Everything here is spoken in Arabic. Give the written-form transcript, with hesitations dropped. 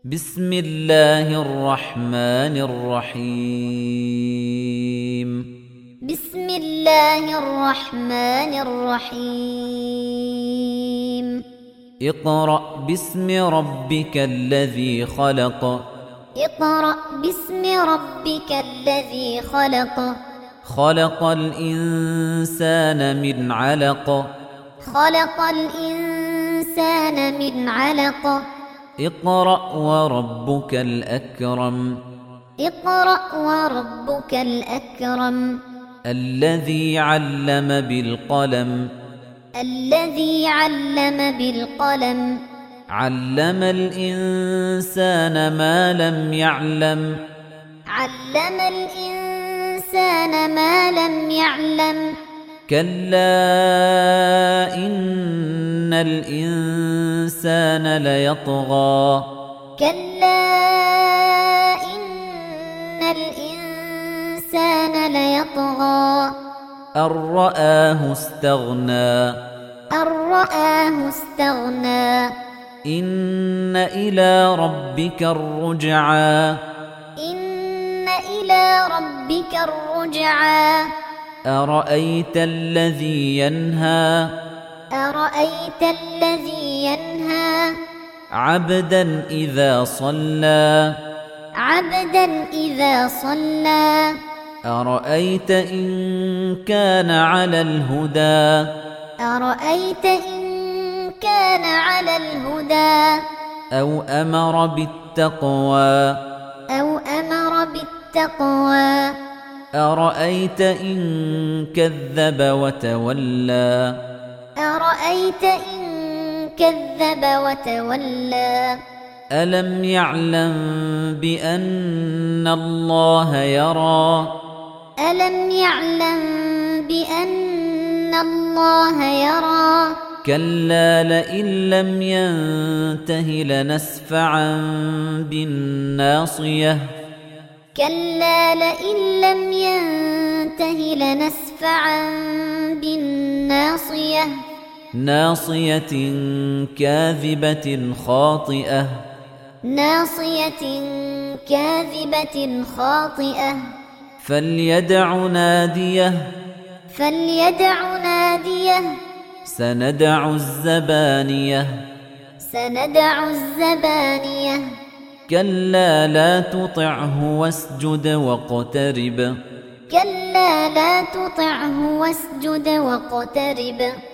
بسم الله الرحمن الرحيم بسم الله الرحمن الرحيم اقرأ باسم ربك الذي خلق اقرأ باسم ربك الذي خلق خلق الإنسان من علق خلق الإنسان من علق اقرأ وربك الأكرم اقرأ وربك الأكرم الذي علم بالقلم الذي علم بالقلم علم الإنسان ما لم يعلم علم الإنسان ما لم يعلم كلا إن الإنسان ليطغى كلا إن الإنسان ليطغى أن رآه استغنى أن رآه استغنى إن إلى ربك الرجعى إن إلى ربك الرجعى أرأيت الذي ينهى أرأيت الذي ينهى عبدا إذا صلى عبدا إذا صلى أرأيت إن كان على الهدى أرأيت إن كان على الهدى أو أمر بالتقوى أو أمر بالتقوى أرأيت إن كذب وتولى أرأيت إن كذب وتولى ألم يعلم بأن الله يرى ألم يعلم بأن الله يرى كلا لئن لم ينته لنسفعا بالناصية كلا لئن لم ينته لنسفعا بالناصية ناصية كاذبة خاطئة ناصية كاذبة خاطئة فليدع ناديه فليدع ناديه سندع الزبانية سندع الزبانية كلا لا تطعه واسجد واقترب كلا لا تطعه واسجد واقترب